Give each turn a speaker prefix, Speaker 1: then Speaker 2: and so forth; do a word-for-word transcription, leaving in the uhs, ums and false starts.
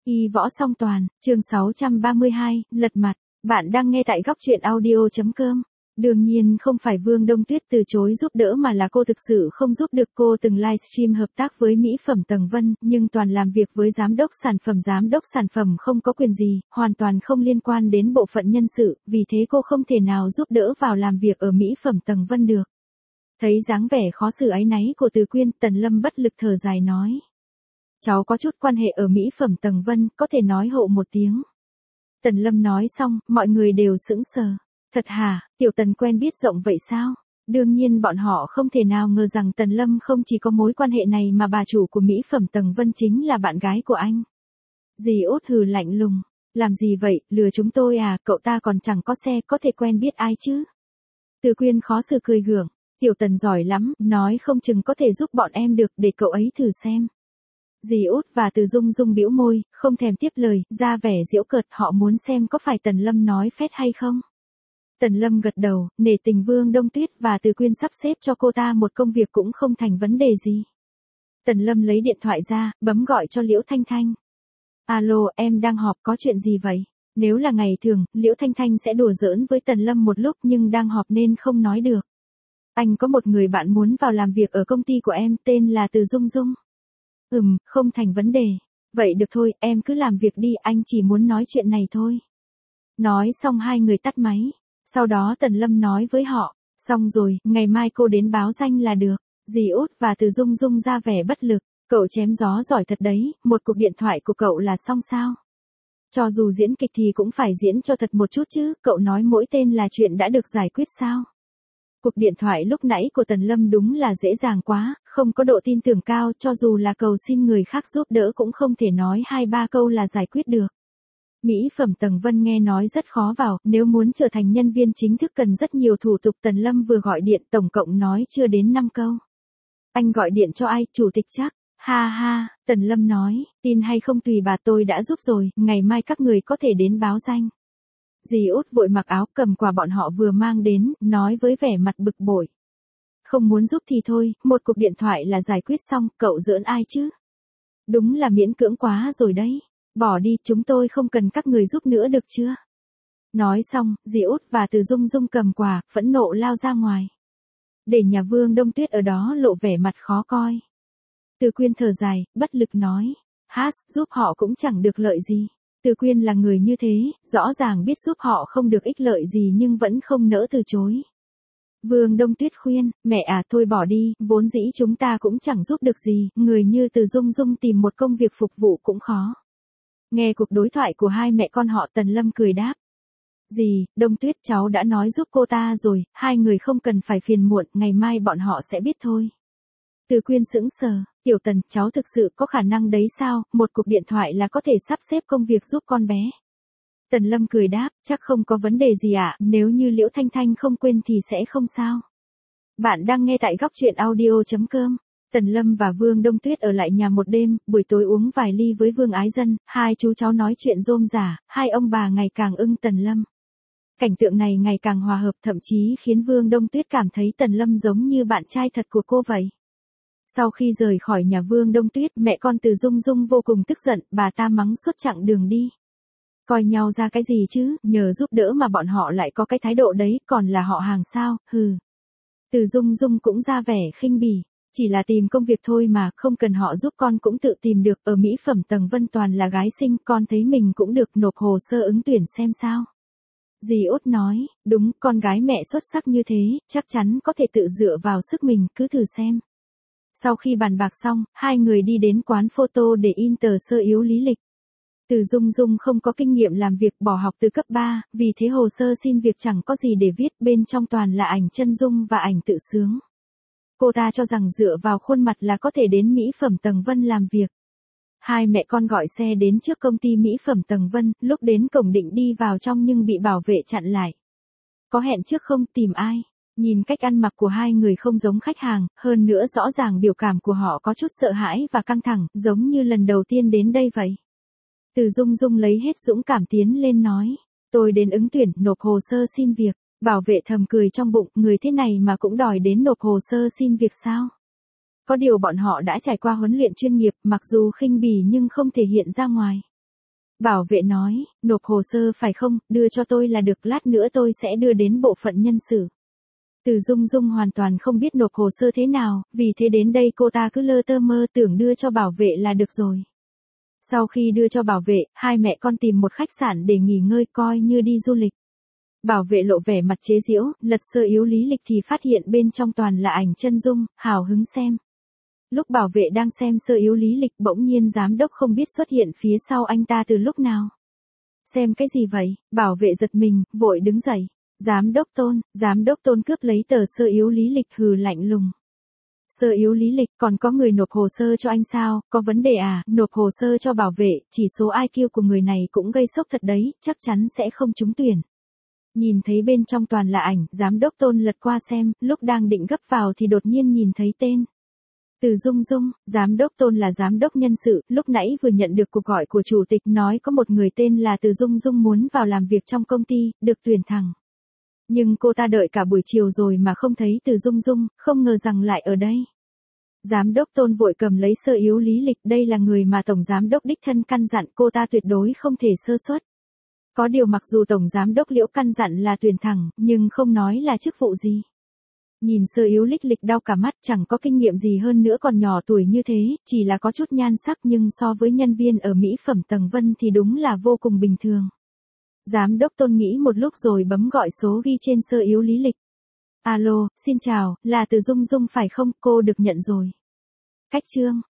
Speaker 1: Y võ song toàn, chương sáu trăm ba mươi hai, lật mặt. Bạn đang nghe tại góc truyện audio.com. Đương nhiên không phải Vương Đông Tuyết từ chối giúp đỡ mà là cô thực sự không giúp được. Cô từng livestream hợp tác với mỹ phẩm Tầng Vân, nhưng toàn làm việc với giám đốc sản phẩm. Giám đốc sản phẩm không có quyền gì, hoàn toàn không liên quan đến bộ phận nhân sự, vì thế cô không thể nào giúp đỡ vào làm việc ở mỹ phẩm Tầng Vân được. Thấy dáng vẻ khó xử áy náy của Từ Quyên, Tần Lâm bất lực thở dài nói. Cháu có chút quan hệ ở mỹ phẩm Tầng Vân, có thể nói hộ một tiếng. Tần Lâm nói xong, mọi người đều sững sờ. Thật hả, Tiểu Tần quen biết rộng vậy sao? Đương nhiên bọn họ không thể nào ngờ rằng Tần Lâm không chỉ có mối quan hệ này mà bà chủ của mỹ phẩm Tầng Vân chính là bạn gái của anh. Dì Út hừ lạnh lùng. Làm gì vậy, lừa chúng tôi à, cậu ta còn chẳng có xe, có thể quen biết ai chứ? Từ Quyên khó xử cười gượng. Tiểu Tần giỏi lắm, nói không chừng có thể giúp bọn em được, để cậu ấy thử xem. Dì Út và Từ Dung Dung bĩu môi, không thèm tiếp lời, ra vẻ giễu cợt. Họ muốn xem có phải Tần Lâm nói phét hay không. Tần Lâm gật đầu, nể tình Vương Đông Tuyết và Từ Quyên sắp xếp cho cô ta một công việc cũng không thành vấn đề gì. Tần Lâm lấy điện thoại ra, bấm gọi cho Liễu Thanh Thanh. Alo, em đang họp, có chuyện gì vậy? Nếu là ngày thường, Liễu Thanh Thanh sẽ đùa giỡn với Tần Lâm một lúc, nhưng đang họp nên không nói được. Anh có một người bạn muốn vào làm việc ở công ty của em, tên là Từ Dung Dung. Ừm, không thành vấn đề. Vậy được thôi, em cứ làm việc đi, anh chỉ muốn nói chuyện này thôi. Nói xong hai người tắt máy. Sau đó Tần Lâm nói với họ, xong rồi, ngày mai cô đến báo danh là được. Dì Út và Từ Dung Dung ra vẻ bất lực. Cậu chém gió giỏi thật đấy, một cuộc điện thoại của cậu là xong sao? Cho dù diễn kịch thì cũng phải diễn cho thật một chút chứ, cậu nói mỗi tên là chuyện đã được giải quyết sao? Cuộc điện thoại lúc nãy của Tần Lâm đúng là dễ dàng quá, không có độ tin tưởng cao, cho dù là cầu xin người khác giúp đỡ cũng không thể nói hai ba câu là giải quyết được. Mỹ phẩm Tầng Vân nghe nói rất khó vào, nếu muốn trở thành nhân viên chính thức cần rất nhiều thủ tục. Tần Lâm vừa gọi điện tổng cộng nói chưa đến năm câu. Anh gọi điện cho ai, chủ tịch chắc? Ha ha, Tần Lâm nói, tin hay không tùy bà, tôi đã giúp rồi, ngày mai các người có thể đến báo danh. Dì Út vội mặc áo, cầm quà bọn họ vừa mang đến, nói với vẻ mặt bực bội. Không muốn giúp thì thôi, một cuộc điện thoại là giải quyết xong, cậu giỡn ai chứ? Đúng là miễn cưỡng quá rồi đấy. Bỏ đi, chúng tôi không cần các người giúp nữa được chưa? Nói xong, dì Út và Từ Dung Dung cầm quà, phẫn nộ lao ra ngoài. Để nhà Vương Đông Tuyết ở đó lộ vẻ mặt khó coi. Từ Quyên thở dài, bất lực nói. Hát, giúp họ cũng chẳng được lợi gì. Từ Quyên là người như thế, rõ ràng biết giúp họ không được ích lợi gì nhưng vẫn không nỡ từ chối. Vương Đông Tuyết khuyên, mẹ à thôi bỏ đi, vốn dĩ chúng ta cũng chẳng giúp được gì, người như Từ Dung Dung tìm một công việc phục vụ cũng khó. Nghe cuộc đối thoại của hai mẹ con họ, Tần Lâm cười đáp. Dì, Đông Tuyết, cháu đã nói giúp cô ta rồi, hai người không cần phải phiền muộn, ngày mai bọn họ sẽ biết thôi. Từ Quyên sững sờ, Tiểu Tần, cháu thực sự có khả năng đấy sao, một cuộc điện thoại là có thể sắp xếp công việc giúp con bé. Tần Lâm cười đáp, chắc không có vấn đề gì ạ, nếu như Liễu Thanh Thanh không quên thì sẽ không sao. Bạn đang nghe tại góc truyện audio.com. Tần Lâm và Vương Đông Tuyết ở lại nhà một đêm, buổi tối uống vài ly với Vương Ái Dân, hai chú cháu nói chuyện rôm rả, hai ông bà ngày càng ưng Tần Lâm. Cảnh tượng này ngày càng hòa hợp, thậm chí khiến Vương Đông Tuyết cảm thấy Tần Lâm giống như bạn trai thật của cô vậy. Sau khi rời khỏi nhà Vương Đông Tuyết, mẹ con Từ Dung Dung vô cùng tức giận, bà ta mắng suốt chặng đường đi. Coi nhau ra cái gì chứ, nhờ giúp đỡ mà bọn họ lại có cái thái độ đấy, còn là họ hàng sao, hừ. Từ Dung Dung cũng ra vẻ khinh bỉ, chỉ là tìm công việc thôi mà, không cần họ giúp con cũng tự tìm được, ở mỹ phẩm Tầng Vân toàn là gái xinh, con thấy mình cũng được, nộp hồ sơ ứng tuyển xem sao. Dì Út nói, đúng, con gái mẹ xuất sắc như thế, chắc chắn có thể tự dựa vào sức mình, cứ thử xem. Sau khi bàn bạc xong, hai người đi đến quán photo để in tờ sơ yếu lý lịch. Từ Dung Dung không có kinh nghiệm làm việc, bỏ học từ cấp ba, vì thế hồ sơ xin việc chẳng có gì để viết, bên trong toàn là ảnh chân dung và ảnh tự sướng. Cô ta cho rằng dựa vào khuôn mặt là có thể đến mỹ phẩm Tầng Vân làm việc. Hai mẹ con gọi xe đến trước công ty mỹ phẩm Tầng Vân, lúc đến cổng định đi vào trong nhưng bị bảo vệ chặn lại. Có hẹn trước không, tìm ai? Nhìn cách ăn mặc của hai người không giống khách hàng, hơn nữa rõ ràng biểu cảm của họ có chút sợ hãi và căng thẳng, giống như lần đầu tiên đến đây vậy. Từ Dung Dung lấy hết dũng cảm tiến lên nói, tôi đến ứng tuyển, nộp hồ sơ xin việc. Bảo vệ thầm cười trong bụng, người thế này mà cũng đòi đến nộp hồ sơ xin việc sao? Có điều bọn họ đã trải qua huấn luyện chuyên nghiệp, mặc dù khinh bỉ nhưng không thể hiện ra ngoài. Bảo vệ nói, nộp hồ sơ phải không, đưa cho tôi là được, lát nữa tôi sẽ đưa đến bộ phận nhân sự. Từ Dung Dung hoàn toàn không biết nộp hồ sơ thế nào, vì thế đến đây cô ta cứ lơ tơ mơ tưởng đưa cho bảo vệ là được rồi. Sau khi đưa cho bảo vệ, hai mẹ con tìm một khách sạn để nghỉ ngơi coi như đi du lịch. Bảo vệ lộ vẻ mặt chế giễu, lật sơ yếu lý lịch thì phát hiện bên trong toàn là ảnh chân dung, hào hứng xem. Lúc bảo vệ đang xem sơ yếu lý lịch bỗng nhiên giám đốc không biết xuất hiện phía sau anh ta từ lúc nào. Xem cái gì vậy, bảo vệ giật mình, vội đứng dậy. Giám đốc Tôn, giám đốc Tôn cướp lấy tờ sơ yếu lý lịch hừ lạnh lùng. Sơ yếu lý lịch, còn có người nộp hồ sơ cho anh sao, có vấn đề à, nộp hồ sơ cho bảo vệ, chỉ số i kiu của người này cũng gây sốc thật đấy, chắc chắn sẽ không trúng tuyển. Nhìn thấy bên trong toàn là ảnh, giám đốc Tôn lật qua xem, lúc đang định gấp vào thì đột nhiên nhìn thấy tên. Từ Dung Dung, giám đốc Tôn là giám đốc nhân sự, lúc nãy vừa nhận được cuộc gọi của chủ tịch nói có một người tên là Từ Dung Dung muốn vào làm việc trong công ty, được tuyển thẳng. Nhưng cô ta đợi cả buổi chiều rồi mà không thấy Từ Dung Dung, không ngờ rằng lại ở đây. Giám đốc Tôn vội cầm lấy sơ yếu lý lịch, đây là người mà Tổng Giám đốc đích thân căn dặn cô ta tuyệt đối không thể sơ suất. Có điều mặc dù Tổng Giám đốc Liễu căn dặn là tuyển thẳng, nhưng không nói là chức vụ gì. Nhìn sơ yếu lịch lịch đau cả mắt, chẳng có kinh nghiệm gì hơn nữa, còn nhỏ tuổi như thế, chỉ là có chút nhan sắc nhưng so với nhân viên ở mỹ phẩm tầng Vân thì đúng là vô cùng bình thường. Giám đốc Tôn nghĩ một lúc rồi bấm gọi số ghi trên sơ yếu lý lịch. Alo, xin chào, là Từ Dung Dung phải không, cô được nhận rồi. Cách chương.